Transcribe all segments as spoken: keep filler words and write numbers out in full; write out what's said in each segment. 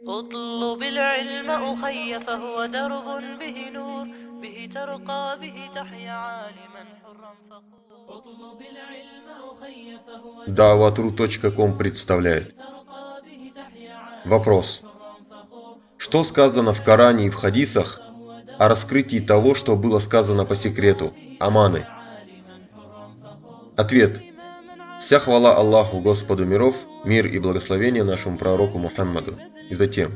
اطلب العلم أخي فهو درب به نور به ترقى به تحيا عالما حرا فخور. اطلب العلم أخي فهو Даватру точка ком представляет. Вопрос. Что сказано в Коране и в хадисах о раскрытии того, что было сказано по секрету, аманы? Ответ. Вся хвала Аллаху, Господу миров, мир и благословение нашему пророку Мухаммаду. И затем.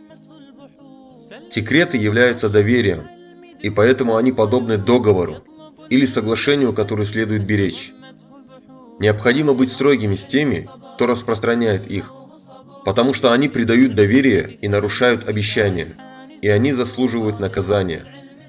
Секреты являются доверием, и поэтому они подобны договору или соглашению, которое следует беречь. Необходимо быть строгими с теми, кто распространяет их, потому что они придают доверие и нарушают обещания, и они заслуживают наказания.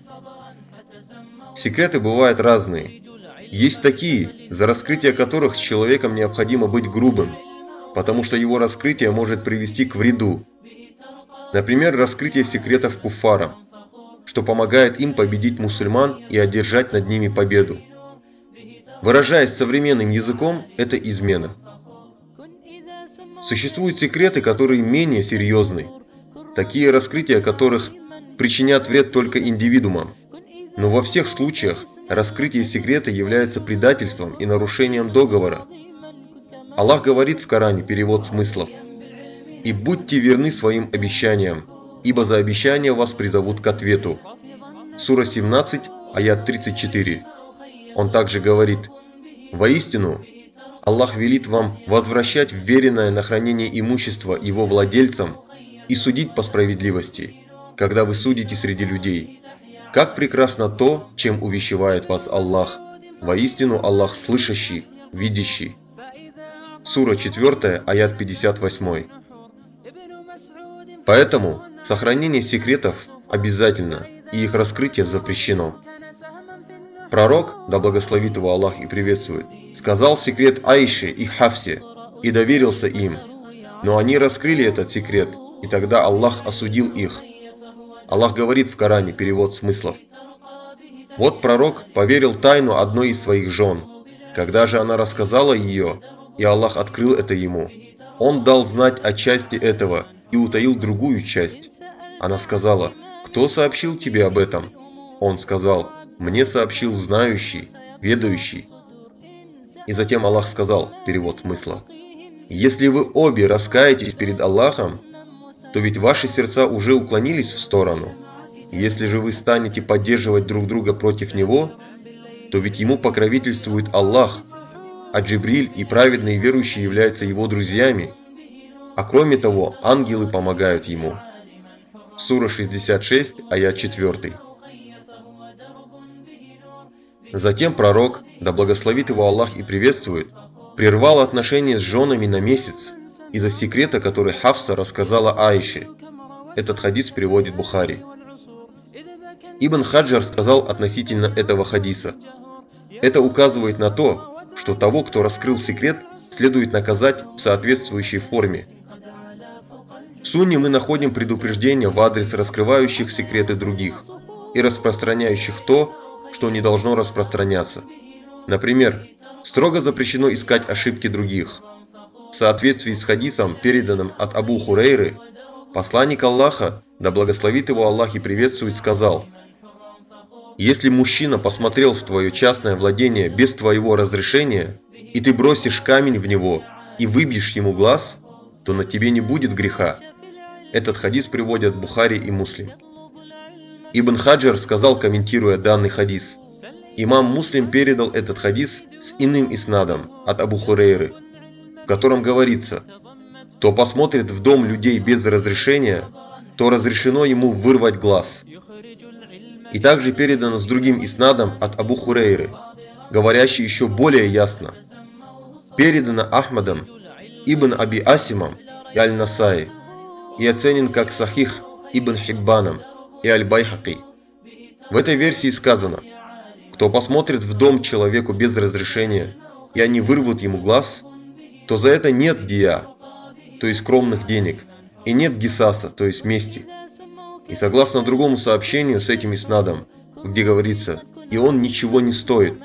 Секреты бывают разные. Есть такие, за раскрытие которых с человеком необходимо быть грубым, потому что его раскрытие может привести к вреду. Например, раскрытие секретов куффарам, что помогает им победить мусульман и одержать над ними победу. Выражаясь современным языком, это измена. Существуют секреты, которые менее серьезны, такие раскрытия которых причинят вред только индивидуумам. Но во всех случаях раскрытие секрета является предательством и нарушением договора. Аллах говорит в Коране, перевод смыслов: «И будьте верны своим обещаниям, ибо за обещания вас призовут к ответу». Сура семнадцать, аят тридцать четыре. Он также говорит: «Воистину, Аллах велит вам возвращать вверенное на хранение имущество его владельцам и судить по справедливости, когда вы судите среди людей. Как прекрасно то, чем увещевает вас Аллах! Воистину Аллах слышащий, видящий». Сура четвёртая, аят пятьдесят восемь. Поэтому сохранение секретов обязательно, и их раскрытие запрещено. Пророк, да благословит его Аллах и приветствует, сказал секрет Аише и Хафсе и доверился им, но они раскрыли этот секрет, и тогда Аллах осудил их. Аллах говорит в Коране, перевод смыслов: «Вот пророк поверил тайну одной из своих жен. Когда же она рассказала ее, и Аллах открыл это ему, он дал знать о части этого и утаил другую часть. Она сказала: кто сообщил тебе об этом? Он сказал: мне сообщил знающий, ведающий». И затем Аллах сказал, перевод смысла: «Если вы обе раскаетесь перед Аллахом, то ведь ваши сердца уже уклонились в сторону. Если же вы станете поддерживать друг друга против Него, то ведь Ему покровительствует Аллах, а Джибриль и праведные верующие являются Его друзьями. А кроме того, ангелы помогают Ему». Сура шестьдесят шесть, аят четыре. Затем пророк, да благословит его Аллах и приветствует, прервал отношения с женами на месяц из-за секрета, который Хафса рассказала Аише. Этот хадис переводит Бухари. Ибн Хаджар сказал относительно этого хадиса: это указывает на то, что того, кто раскрыл секрет, следует наказать в соответствующей форме. В Сунне мы находим предупреждения в адрес раскрывающих секреты других и распространяющих то, что не должно распространяться. Например, строго запрещено искать ошибки других. В соответствии с хадисом, переданным от Абу Хурейры, посланник Аллаха, да благословит его Аллах и приветствует, сказал: «Если мужчина посмотрел в твое частное владение без твоего разрешения, и ты бросишь камень в него и выбьешь ему глаз, то на тебе не будет греха». Этот хадис приводят Бухари и Муслим. Ибн Хаджар сказал, комментируя данный хадис: имам Муслим передал этот хадис с иным иснадом от Абу Хурейры, в котором говорится: «Кто посмотрит в дом людей без разрешения, то разрешено ему вырвать глаз». И также передано с другим иснадом от Абу Хурейры, говорящий еще более ясно. Передано Ахмадом, Ибн Аби Асимом и Аль-Насаи, и оценен как Сахих Ибн Хиббаном и Аль-Байхаки. В этой версии сказано: кто посмотрит в дом человеку без разрешения, и они вырвут ему глаз, то за это нет дия, то есть скромных денег, и нет гисаса, то есть мести. И согласно другому сообщению с этим иснадом, где говорится: и он ничего не стоит.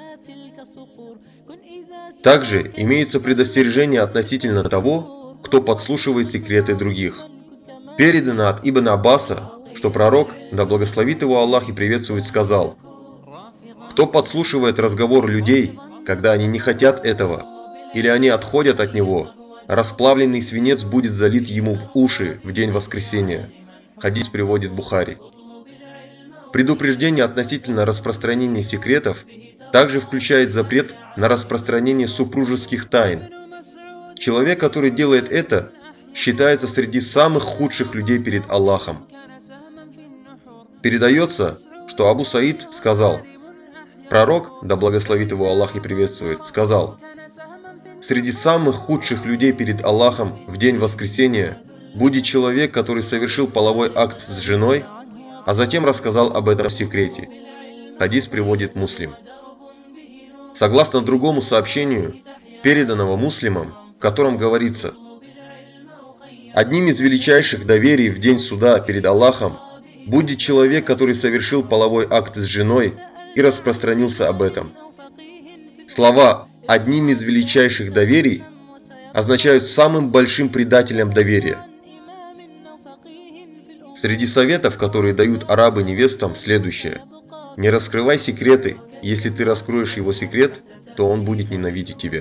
Также имеется предостережение относительно того, кто подслушивает секреты других. Передано от Ибн Аббаса, что пророк, да благословит его Аллах и приветствует, сказал: «Кто подслушивает разговор людей, когда они не хотят этого, или они отходят от него, расплавленный свинец будет залит ему в уши в день воскресения». Хадис приводит Бухари. Предупреждение относительно распространения секретов также включает запрет на распространение супружеских тайн. Человек, который делает это, считается среди самых худших людей перед Аллахом. Передается, что Абу Саид сказал: пророк, да благословит его Аллах и приветствует, сказал: «Среди самых худших людей перед Аллахом в день воскресения будет человек, который совершил половой акт с женой, а затем рассказал об этом в секрете». Хадис приводит Муслим. Согласно другому сообщению, переданного Муслимом, в котором говорится: «Одним из величайших доверий в день суда перед Аллахом будет человек, который совершил половой акт с женой и распространился об этом». Слова «одним из величайших доверий» означают самым большим предателем доверия. Среди советов, которые дают арабы невестам, следующее: не раскрывай секреты. Если ты раскроешь его секрет, то он будет ненавидеть тебя.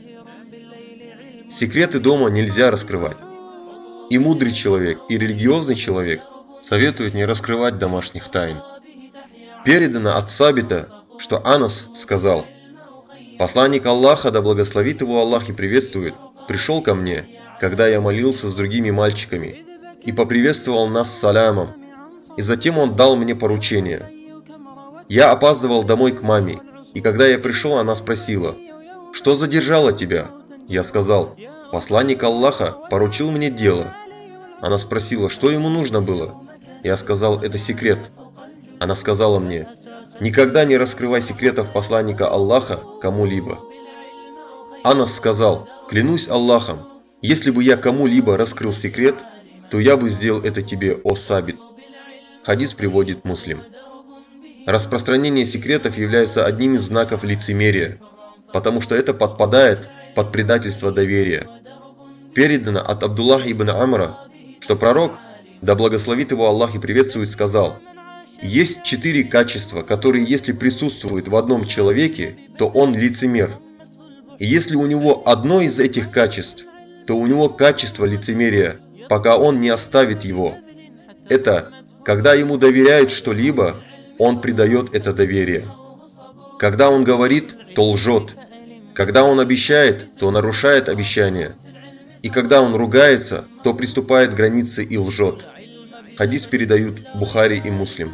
Секреты дома нельзя раскрывать. И мудрый человек, и религиозный человек советуют не раскрывать домашних тайн. Передано от Сабита, что Анас сказал: «Посланник Аллаха, да благословит его Аллах и приветствует, пришел ко мне, когда я молился с другими мальчиками, и поприветствовал нас салямом, и затем он дал мне поручение. Я опаздывал домой к маме, и когда я пришел, она спросила: что задержало тебя? Я сказал: посланник Аллаха поручил мне дело. Она спросила, что ему нужно было. Я сказал: это секрет. Она сказала мне: никогда не раскрывай секретов посланника Аллаха кому-либо. Анас сказал: клянусь Аллахом, если бы я кому-либо раскрыл секрет, то я бы сделал это тебе, о Сабит. Хадис приводит Муслим. Распространение секретов является одним из знаков лицемерия, потому что это подпадает под предательство доверия. Передано от Абдуллаха ибн Амра, что пророк, да благословит его Аллах и приветствует, сказал: есть четыре качества, которые, если присутствуют в одном человеке, то он лицемер. И если у него одно из этих качеств, то у него качество лицемерия, пока он не оставит его. Это, когда ему доверяют что-либо, он предает это доверие. Когда он говорит, то лжет. Когда он обещает, то нарушает обещание. И когда он ругается, то приступает к границе и лжет. Хадис передают Бухари и Муслим.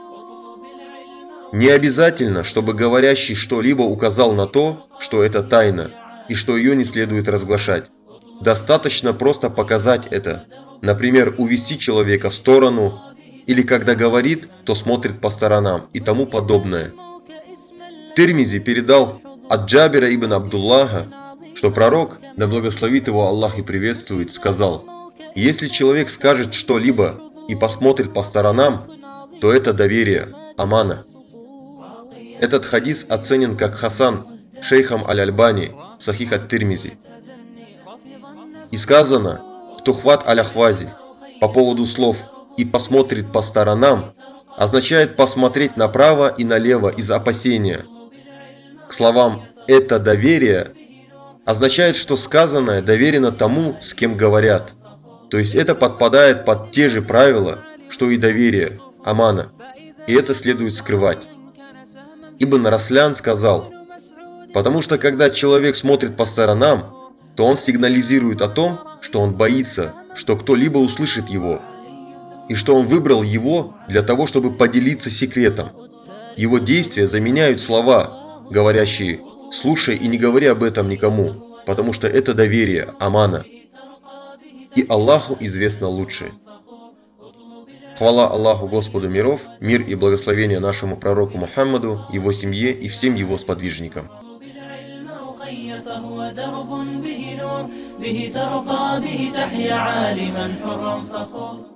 Не обязательно, чтобы говорящий что-либо указал на то, что это тайна, и что ее не следует разглашать. Достаточно просто показать это. Например, увести человека в сторону, или когда говорит, то смотрит по сторонам и тому подобное. Тирмизи передал от Джабира ибн Абдуллаха, что пророк, да благословит его Аллах и приветствует, сказал: если человек скажет что-либо и посмотрит по сторонам, то это доверие, амана. Этот хадис оценен как хасан шейхом Аль-Альбани, Сахих ат-Тирмизи. И сказано в Тухват Аль-Ахвази по поводу слов «и посмотрит по сторонам» означает посмотреть направо и налево из опасения. К словам «это доверие» означает, что сказанное доверено тому, с кем говорят. То есть это подпадает под те же правила, что и доверие, амана, и это следует скрывать. Ибн Раслян сказал: потому что когда человек смотрит по сторонам, то он сигнализирует о том, что он боится, что кто-либо услышит его, и что он выбрал его для того, чтобы поделиться секретом. Его действия заменяют слова, говорящие «слушай и не говори об этом никому», потому что это доверие, амана. И Аллаху известно лучше. Хвала Аллаху Господу миров, мир и благословение нашему пророку Мухаммаду, его семье и всем его сподвижникам. فهو درب به نور به ترقى به تحيا عالما حرا فخور